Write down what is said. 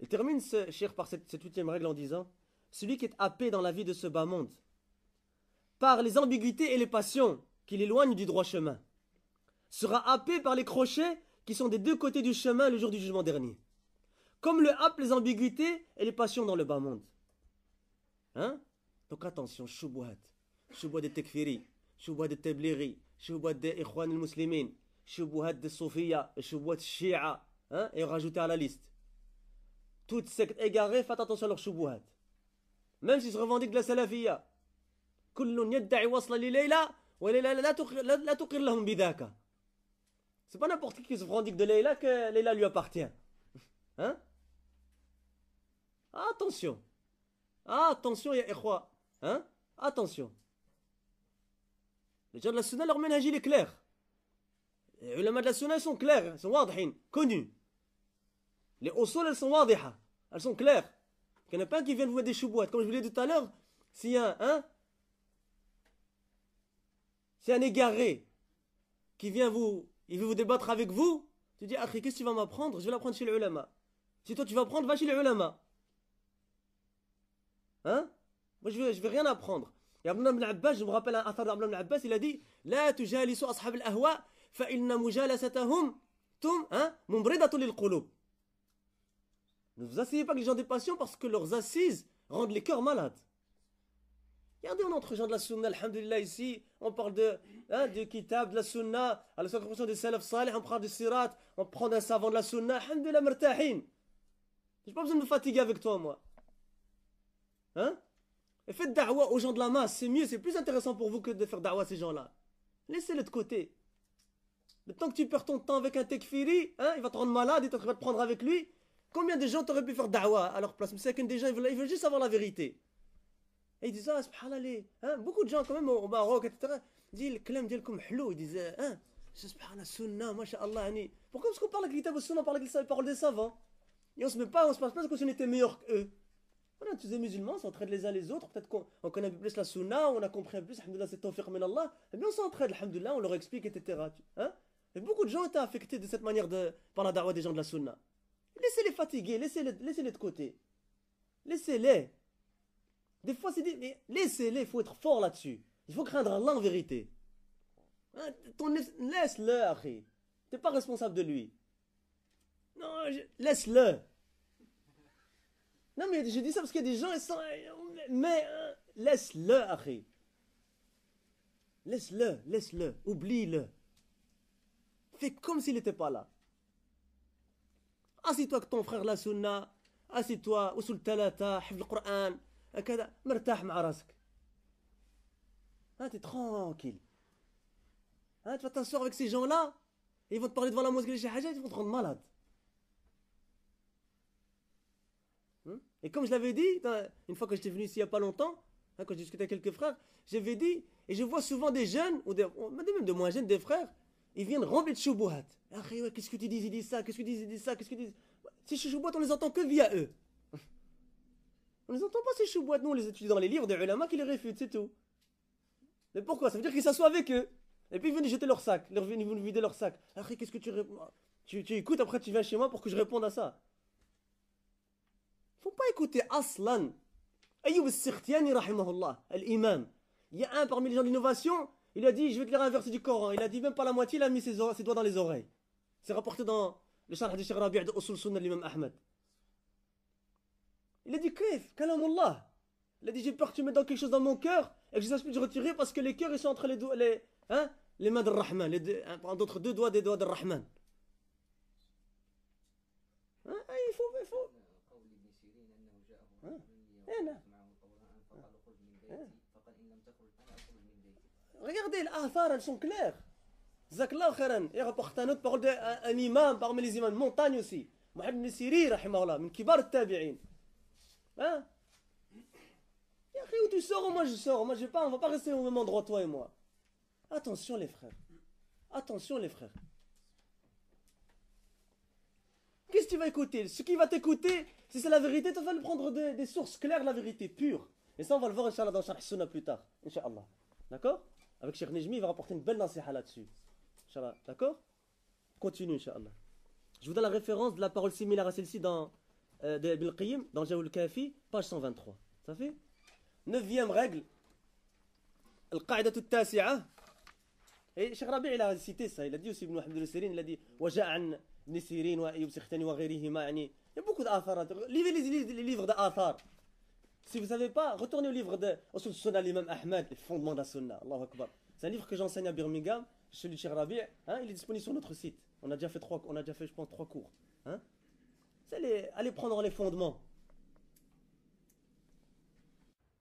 Il termine ce cheikh par cette huitième règle en disant: celui qui est happé dans la vie de ce bas monde par les ambiguïtés et les passions qui l'éloignent du droit chemin sera happé par les crochets qui sont des deux côtés du chemin le jour du jugement dernier. Comme le happent les ambiguïtés et les passions dans le bas monde. Hein? Donc attention, shubuhat. Shubuhat de tekfiri, shubuhat de tablighi, shubuhat de ikhwan al-muslimin, shubuhat de sofiya, shubuhat shia. Hein? Et rajouter à la liste. Toutes sectes égarées, faites attention à leurs shubuhat. Même s'ils se revendiquent de la salafiyya. Kullun yadda'i wasla li Layla, wa Layla la tuqir lahum bidhaka. C'est pas n'importe qui se revendique de Layla que Layla lui appartient. Hein? Attention. Attention, ya ikhwa. Hein? Attention. Les gens de la sunna, leur ménage il est clair. Les ulama de la sunna, ils sont clairs, ils sont wadihin, connus. Les usul, elles sont wadiha, elles sont claires. Il n'y en a pas un qui vient vous mettre des choubouettes. Comme je vous l'ai dit tout à l'heure, s'il y a c'est un égaré qui vient il veut vous débattre avec vous, tu dis, Akhi, qu'est-ce que tu vas m'apprendre? Je vais l'apprendre chez les ulama. Si toi tu vas apprendre, va chez les ulama. Hein? Moi je vais rien apprendre. Et Abdullah ibn Abbas, je me rappelle un athar d'Abdullah ibn Abbas, il a dit: La tujalisu ashab al-ahwa, fa inna mujalasatahum mumbridatun lil qulub. Ne vous asseyez pas avec les gens des passions parce que leurs assises rendent les cœurs malades. Regardez, on est entre gens de la sunna, alhamdulillah, ici, on parle de kitab, de la sunna, à la circonstance des salaf salih, on parle de sirat, on prend un savant de la sunna, alhamdulillah, martahin. J'ai pas besoin de me fatiguer avec toi, moi. Hein? Et faites da'wa aux gens de la masse, c'est mieux, c'est plus intéressant pour vous que de faire da'wa à ces gens-là. Laissez-les de côté. Le temps que tu perds ton temps avec un tekfiri, il va te rendre malade et tu vas te prendre avec lui. Combien de gens t'auraient pu faire da'wa à leur place? Mais c'est que des gens, ils veulent juste savoir la vérité. Et ils disent, subhanallah, beaucoup de gens quand même au Maroc, etc. Ils disent, le kalam dialkoum hlou, ils disent, subhanallah, sunna, masha'Allah, pourquoi? Parce qu'on parle avec kitab sunna, on parle avec les paroles des savants. Et on se passe pas comme si on était meilleur qu'eux. On est tous des musulmans, on s'entraide les uns les autres, peut-être qu'on connaît un peu plus la sunna, on a compris un peu plus, alhamdoulilah, c'est tawfiq min Allah, et bien on s'entraide, alhamdoulilah, on leur explique, etc. Et beaucoup de gens étaient affectés de cette manière par la da'wa des gens de la sunna. Laissez-les fatiguer, laissez-les de côté. Laissez-les. Des fois, c'est dit, mais laissez-les, il faut être fort là-dessus. Il faut craindre Allah en vérité. Laisse-le, Akhi. T'es pas responsable de lui. Non, laisse-le. Non, mais je dis ça parce qu'il y a des gens, ils sont. Mais laisse-le, Akhi. Laisse-le. Oublie-le. Fais comme s'il n'était pas là. Assis-toi avec ton frère la sunna. Assis-toi, usul talata, hifz le Coran. هكذا مرتاح مع راسك. T'es tranquille. Tu vas t'asseoir avec ces gens-là, et ils vont te parler devant la mosquée de Cheikh Hajjaj, ils vont te rendre malade. Et comme je l'avais dit, une fois que j'étais venu ici il n'y a pas longtemps, quand j'ai discuté avec quelques frères, j'avais dit, et je vois souvent des jeunes, ou même de moins jeunes, des frères, ils viennent remplis de choubouhat. Qu'est-ce que tu dis, ils disent ça, qu'est-ce que tu dis, ils disent ça, qu'est-ce que tu dis. Ces choubouhat, on les entend que via eux. On les entend pas ces choubouat, nous on les étudie dans les livres des ulama qui les réfutent, c'est tout. Mais pourquoi? Ça veut dire qu'ils s'assoient avec eux. Et puis ils viennent jeter leur sac, ils viennent vider leur sac. Après, qu'est-ce que tu réponds? Tu écoutes, après tu viens chez moi pour que je réponde à ça. Faut pas écouter aslan. Ayyub al-Sikhtiyani rahimahullah, l'imam. Il y a un parmi les gens d'innovation, il a dit, je vais te lire un verset du Coran. Il a dit même pas la moitié, il a mis ses doigts dans les oreilles. C'est rapporté dans le Sharh de Cheikh Rabi' de Usul Sunnah de l'imam Ahmed. Il a dit, Kaif, kalamullah. Il a dit, j'ai peur que tu mettes dans quelque chose dans mon cœur et que je s'aspire de retirer parce que les cœurs ils sont entre les mains de Rahman, d'autres deux doigts des doigts de Rahman. Il faut. Regardez, les athar, elles sont claires. Zakallah khairan. Il rapporte un autre parole d'un imam parmi les imams de montagne aussi. Mohamed ibn Sirin, rahimahullah, min kibar al-tabi'in. Où tu sors, moi je sors. Moi, on va pas rester au même endroit, toi et moi. Attention les frères. Attention les frères. Qu'est-ce que tu vas écouter? Ce qui va t'écouter, si c'est la vérité, tu vas le prendre des sources claires, la vérité pure. Et ça, on va le voir, Inch'Allah, dans Sharh Sunnah plus tard. Inch'Allah. D'accord? Avec Cheikh Nejmi, il va rapporter une belle nasiha là-dessus. Inch'Allah. D'accord? Continue, Inch'Allah. Je vous donne la référence de la parole similaire à celle-ci dans d'Ibn al-Qayyim dans Jawul Kafi, page 123. Ça fait 9e règle, القاعدة التاسعة. Et Cheikh Rabi' il a cité ça, il a dit aussi Ibn Muhammad al-Sirin, il a dit وجاء عن ابن سيرين وأيوب سختاني وغيرهما يعني. Il y a beaucoup d'atharat. Lisez les livres d'Athar. Si vous ne savez pas, retournez au livre de Usul Sunnah l'imam Ahmed, les fondements de la Sunna. Allahu Akbar. C'est un livre que j'enseigne à Birmingham, celui de Cheikh Rabi', hein, il est disponible sur notre site. On a déjà fait je pense 3 cours. Hein. Allez prendre les fondements.